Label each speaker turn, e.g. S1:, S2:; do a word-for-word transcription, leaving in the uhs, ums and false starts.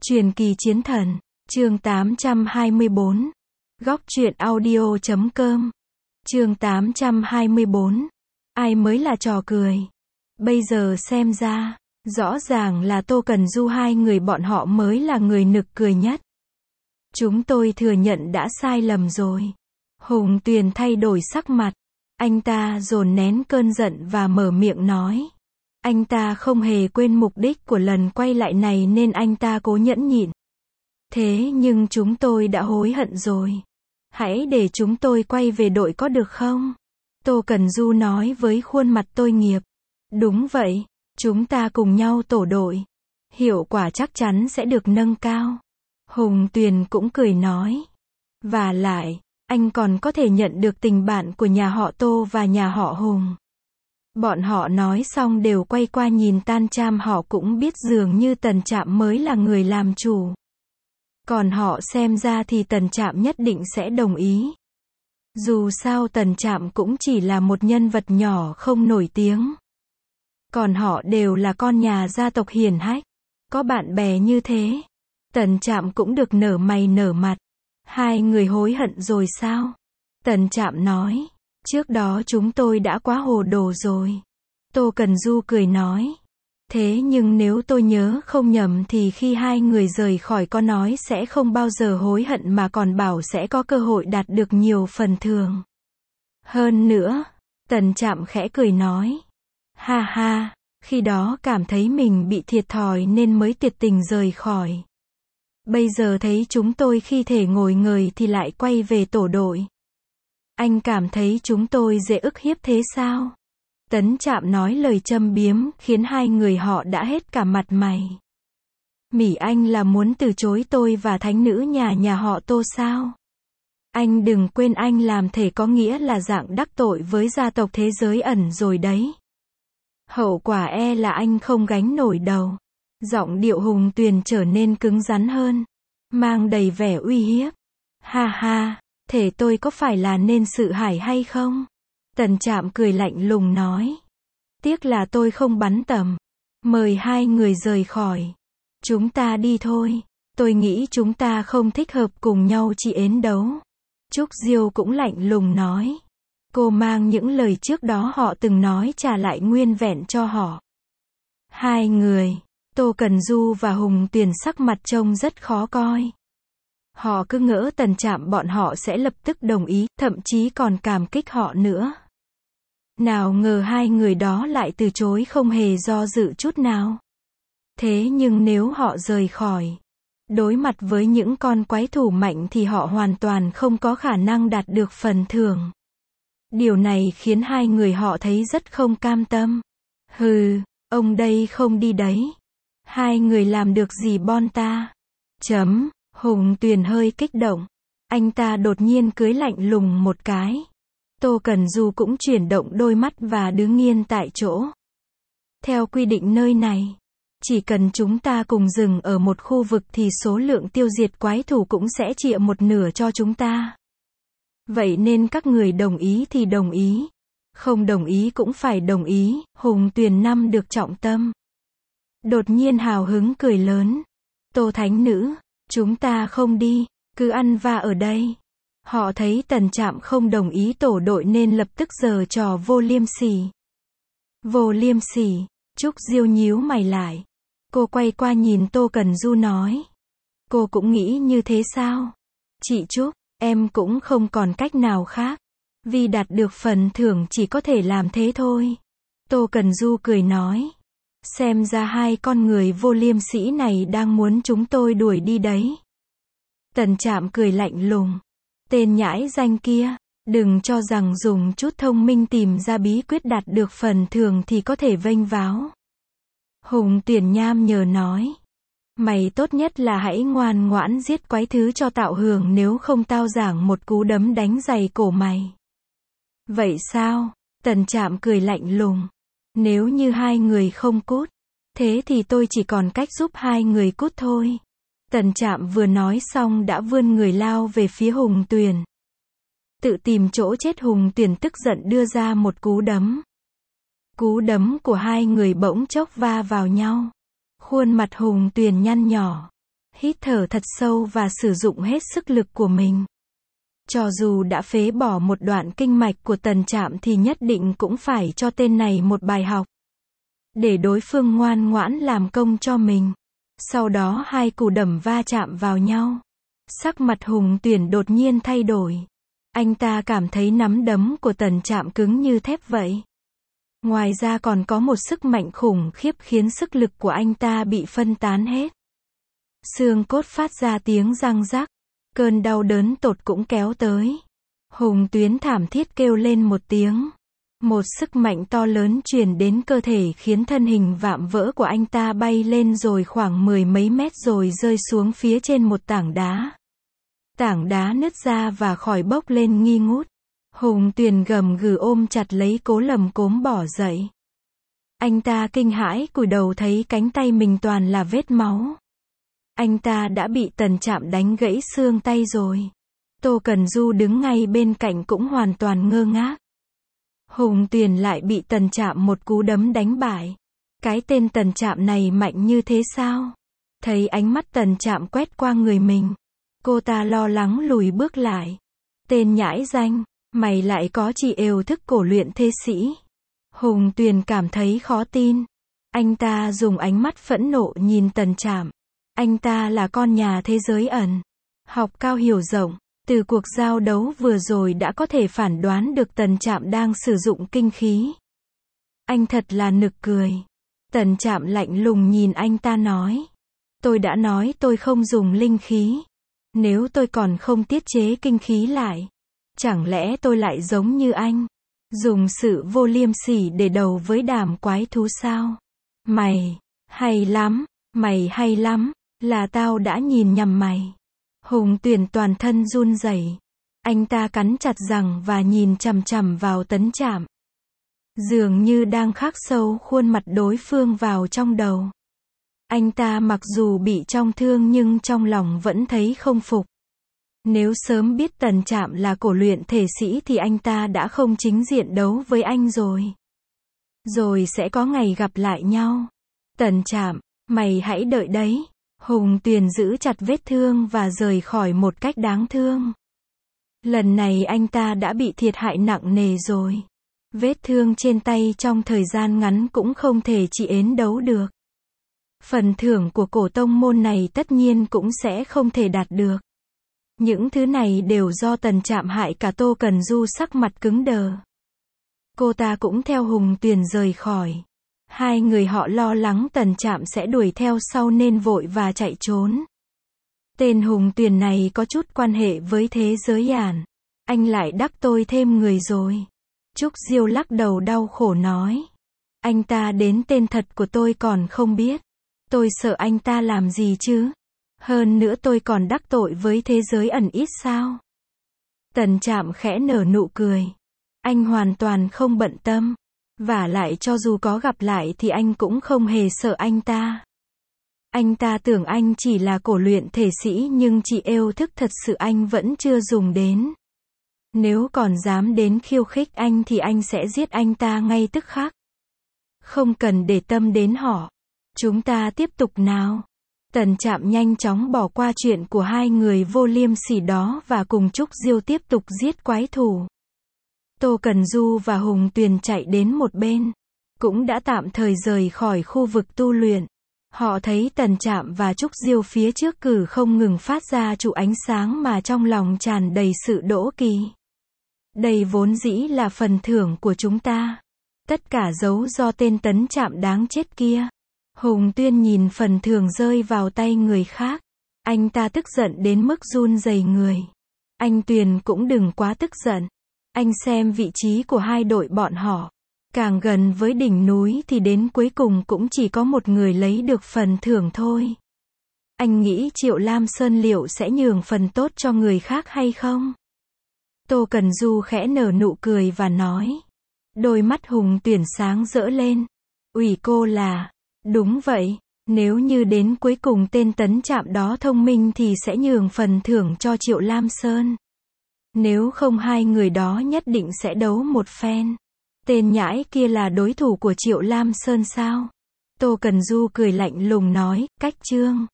S1: Truyền kỳ chiến thần, chương tám trăm hai mươi bốn. Góc truyện audio chấm com. Chương tám trăm hai mươi bốn. Ai mới là trò cười? Bây giờ xem ra, rõ ràng là Tô Cần Du hai người bọn họ mới là người nực cười nhất. Chúng tôi thừa nhận đã sai lầm rồi. Hùng Tuyền thay đổi sắc mặt. Anh ta dồn nén cơn giận và mở miệng nói. Anh ta không hề quên mục đích của lần quay lại này nên anh ta cố nhẫn nhịn. Thế nhưng chúng tôi đã hối hận rồi. Hãy để chúng tôi quay về đội có được không? Tô Cần Du nói với khuôn mặt tôi nghiệp. Đúng vậy, chúng ta cùng nhau tổ đội. Hiệu quả chắc chắn sẽ được nâng cao. Hùng Tuyền cũng cười nói. Và lại, anh còn có thể nhận được tình bạn của nhà họ Tô và nhà họ Hùng. Bọn họ nói xong đều quay qua nhìn Tan Cham, họ cũng biết dường như Tần Trạm mới là người làm chủ. Còn họ xem ra thì Tần Trạm nhất định sẽ đồng ý. Dù sao Tần Trạm cũng chỉ là một nhân vật nhỏ không nổi tiếng. Còn họ đều là con nhà gia tộc hiển hách. Có bạn bè như thế, Tần Trạm cũng được nở mày nở mặt. Hai người hối hận rồi sao? Tần Trạm nói. Trước đó chúng tôi đã quá hồ đồ rồi. Tô Cần Du cười nói. Thế nhưng nếu tôi nhớ không nhầm thì khi hai người rời khỏi có nói sẽ không bao giờ hối hận mà còn bảo sẽ có cơ hội đạt được nhiều phần thưởng. Hơn nữa, Tần Trạm khẽ cười nói. Ha ha, khi đó cảm thấy mình bị thiệt thòi nên mới tuyệt tình rời khỏi. Bây giờ thấy chúng tôi khi thể ngồi ngời thì lại quay về tổ đội. Anh cảm thấy chúng tôi dễ ức hiếp thế sao? Tấn Trạm nói lời châm biếm khiến hai người họ đã hết cả mặt mày. Mỉ anh là muốn từ chối tôi và thánh nữ nhà nhà họ Tô sao? Anh đừng quên anh làm thể có nghĩa là dạng đắc tội với gia tộc thế giới ẩn rồi đấy. Hậu quả e là anh không gánh nổi đầu. Giọng điệu Hùng Tuyền trở nên cứng rắn hơn, mang đầy vẻ uy hiếp. Ha ha, thể tôi có phải là nên sự hải hay không? Tần Trạm cười lạnh lùng nói. Tiếc là tôi không bắn tầm. Mời hai người rời khỏi. Chúng ta đi thôi. Tôi nghĩ chúng ta không thích hợp cùng nhau chỉ ến đấu. Trúc Diêu cũng lạnh lùng nói. Cô mang những lời trước đó họ từng nói trả lại nguyên vẹn cho họ. Hai người, Tô Cần Du và Hùng Tuyền sắc mặt trông rất khó coi. Họ cứ ngỡ Tần Trạm bọn họ sẽ lập tức đồng ý, thậm chí còn cảm kích họ nữa. Nào ngờ hai người đó lại từ chối không hề do dự chút nào. Thế nhưng nếu họ rời khỏi, đối mặt với những con quái thú mạnh thì họ hoàn toàn không có khả năng đạt được phần thưởng. Điều này khiến hai người họ thấy rất không cam tâm. Hừ, ông đây không đi đấy. Hai người làm được gì bon ta? Chấm, Hùng Tuyền hơi kích động. Anh ta đột nhiên cưới lạnh lùng một cái. Tô Cần Du cũng chuyển động đôi mắt và đứng nghiêng tại chỗ. Theo quy định nơi này, chỉ cần chúng ta cùng dừng ở một khu vực thì số lượng tiêu diệt quái thú cũng sẽ chia một nửa cho chúng ta. Vậy nên các người đồng ý thì đồng ý. Không đồng ý cũng phải đồng ý. Hùng Tuyền năm được trọng tâm. Đột nhiên hào hứng cười lớn. Tô Thánh Nữ, chúng ta không đi, cứ ăn vạ ở đây. Họ thấy Tần Trạm không đồng ý tổ đội nên lập tức giở trò vô liêm sỉ. Vô liêm sỉ? Trúc Diêu nhíu mày lại. Cô quay qua nhìn Tô Cần Du nói. Cô cũng nghĩ như thế sao? Chị Trúc, em cũng không còn cách nào khác. Vì đạt được phần thưởng chỉ có thể làm thế thôi. Tô Cần Du cười nói. Xem ra hai con người vô liêm sỉ này đang muốn chúng tôi đuổi đi đấy. Tần Trạm cười lạnh lùng. Tên nhãi danh kia, đừng cho rằng dùng chút thông minh tìm ra bí quyết đạt được phần thưởng thì có thể vênh váo. Hùng Tuyền nham nhở nói. Mày tốt nhất là hãy ngoan ngoãn giết quái thứ cho tạo hưởng, nếu không tao giảng một cú đấm đánh giày cổ mày. Vậy sao? Tần Trạm cười lạnh lùng. Nếu như hai người không cút, thế thì tôi chỉ còn cách giúp hai người cút thôi. Tần Trạm vừa nói xong đã vươn người lao về phía Hùng Tuyền. Tự tìm chỗ chết. Hùng Tuyền tức giận đưa ra một cú đấm. Cú đấm của hai người bỗng chốc va vào nhau. Khuôn mặt Hùng Tuyền nhăn nhỏ. hít thở thật sâu và sử dụng hết sức lực của mình. Cho dù đã phế bỏ một đoạn kinh mạch của Tần Trạm thì nhất định cũng phải cho tên này một bài học. Để đối phương ngoan ngoãn làm công cho mình. Sau đó hai củ đẩm va chạm vào nhau. Sắc mặt Hùng Tuyển đột nhiên thay đổi. Anh ta cảm thấy nắm đấm của Tần Trạm cứng như thép vậy. Ngoài ra còn có một sức mạnh khủng khiếp khiến sức lực của anh ta bị phân tán hết. Xương cốt phát ra tiếng răng rắc. Cơn đau đớn tột cũng kéo tới. Hùng Tuyến thảm thiết kêu lên một tiếng. Một sức mạnh to lớn truyền đến cơ thể khiến thân hình vạm vỡ của anh ta bay lên rồi khoảng mười mấy mét rồi rơi xuống phía trên một tảng đá. Tảng đá nứt ra và khỏi bốc lên nghi ngút. Hùng Tuyền gầm gừ ôm chặt lấy Cố Lầm Cốm bỏ dậy. Anh ta kinh hãi cúi đầu thấy cánh tay mình toàn là vết máu. Anh ta đã bị Tần Trạm đánh gãy xương tay rồi. Tô Cần Du đứng ngay bên cạnh cũng hoàn toàn ngơ ngác. Hùng Tuyền lại bị Tần Trạm một cú đấm đánh bại. Cái tên Tần Trạm này mạnh như thế sao? Thấy ánh mắt Tần Trạm quét qua người mình. Cô ta lo lắng lùi bước lại. Tên nhãi danh, mày lại có chỉ yêu thức cổ luyện thế sĩ. Hùng Tuyền cảm thấy khó tin. Anh ta dùng ánh mắt phẫn nộ nhìn Tần Trạm. Anh ta là con nhà thế giới ẩn. Học cao hiểu rộng. Từ cuộc giao đấu vừa rồi đã có thể phản đoán được Tần Trạm đang sử dụng kinh khí. Anh thật là nực cười. Tần Trạm lạnh lùng nhìn anh ta nói. Tôi đã nói tôi không dùng linh khí. Nếu tôi còn không tiết chế kinh khí lại. Chẳng lẽ tôi lại giống như anh? Dùng sự vô liêm sỉ để đầu với đàm quái thú sao? Mày, hay lắm, mày hay lắm, là tao đã nhìn nhầm mày. Hùng Tuyền toàn thân run rẩy. Anh ta cắn chặt răng và nhìn chằm chằm vào Tần Trạm. Dường như đang khắc sâu khuôn mặt đối phương vào trong đầu. Anh ta mặc dù bị trọng thương nhưng trong lòng vẫn thấy không phục. Nếu sớm biết Tần Trạm là cổ luyện thể sĩ thì anh ta đã không chính diện đấu với anh rồi. Rồi sẽ có ngày gặp lại nhau. Tần Trạm, mày hãy đợi đấy. Hùng Tuyền giữ chặt vết thương và rời khỏi một cách đáng thương. Lần này anh ta đã bị thiệt hại nặng nề rồi. Vết thương trên tay trong thời gian ngắn cũng không thể trị ến đấu được. Phần thưởng của cổ tông môn này tất nhiên cũng sẽ không thể đạt được. Những thứ này đều do Tần Trạm hại cả. Tô Cần Du sắc mặt cứng đờ. Cô ta cũng theo Hùng Tuyền rời khỏi. Hai người họ lo lắng Tần Trạm sẽ đuổi theo sau nên vội và chạy trốn. Tên Hùng Tuyền này có chút quan hệ với thế giới ẩn. Anh lại đắc tội thêm người rồi. Trúc Diêu lắc đầu đau khổ nói. Anh ta đến tên thật của tôi còn không biết. Tôi sợ anh ta làm gì chứ. Hơn nữa tôi còn đắc tội với thế giới ẩn ít sao. Tần Trạm khẽ nở nụ cười. Anh hoàn toàn không bận tâm. Vả lại cho dù có gặp lại thì anh cũng không hề sợ anh ta. Anh ta tưởng anh chỉ là cổ luyện thể sĩ nhưng chỉ yêu thức thật sự anh vẫn chưa dùng đến. Nếu còn dám đến khiêu khích anh thì anh sẽ giết anh ta ngay tức khắc. Không cần để tâm đến họ. Chúng ta tiếp tục nào. Tần Trạm nhanh chóng bỏ qua chuyện của hai người vô liêm sỉ đó và cùng Trúc Diêu tiếp tục giết quái thú. Tô Cần Du và Hùng Tuyền chạy đến một bên. Cũng đã tạm thời rời khỏi khu vực tu luyện. Họ thấy Tần Trạm và Trúc Diêu phía trước cử không ngừng phát ra trụ ánh sáng mà trong lòng tràn đầy sự đố kỵ. Đây vốn dĩ là phần thưởng của chúng ta. Tất cả dấu do tên Tần Trạm đáng chết kia. Hùng Tuyên nhìn phần thưởng rơi vào tay người khác. Anh ta tức giận đến mức run rẩy người. Anh Tuyền cũng đừng quá tức giận. Anh xem vị trí của hai đội bọn họ. Càng gần với đỉnh núi thì đến cuối cùng cũng chỉ có một người lấy được phần thưởng thôi. Anh nghĩ Triệu Lam Sơn liệu sẽ nhường phần tốt cho người khác hay không? Tô Cần Du khẽ nở nụ cười và nói. Đôi mắt Hùng Tuyển sáng rỡ lên. Ủy cô là, đúng vậy, nếu như đến cuối cùng tên Tấn Trạm đó thông minh thì sẽ nhường phần thưởng cho Triệu Lam Sơn. Nếu không hai người đó nhất định sẽ đấu một phen. Tên nhãi kia là đối thủ của Triệu Lam Sơn sao? Tô Cần Du cười lạnh lùng nói, cách chương.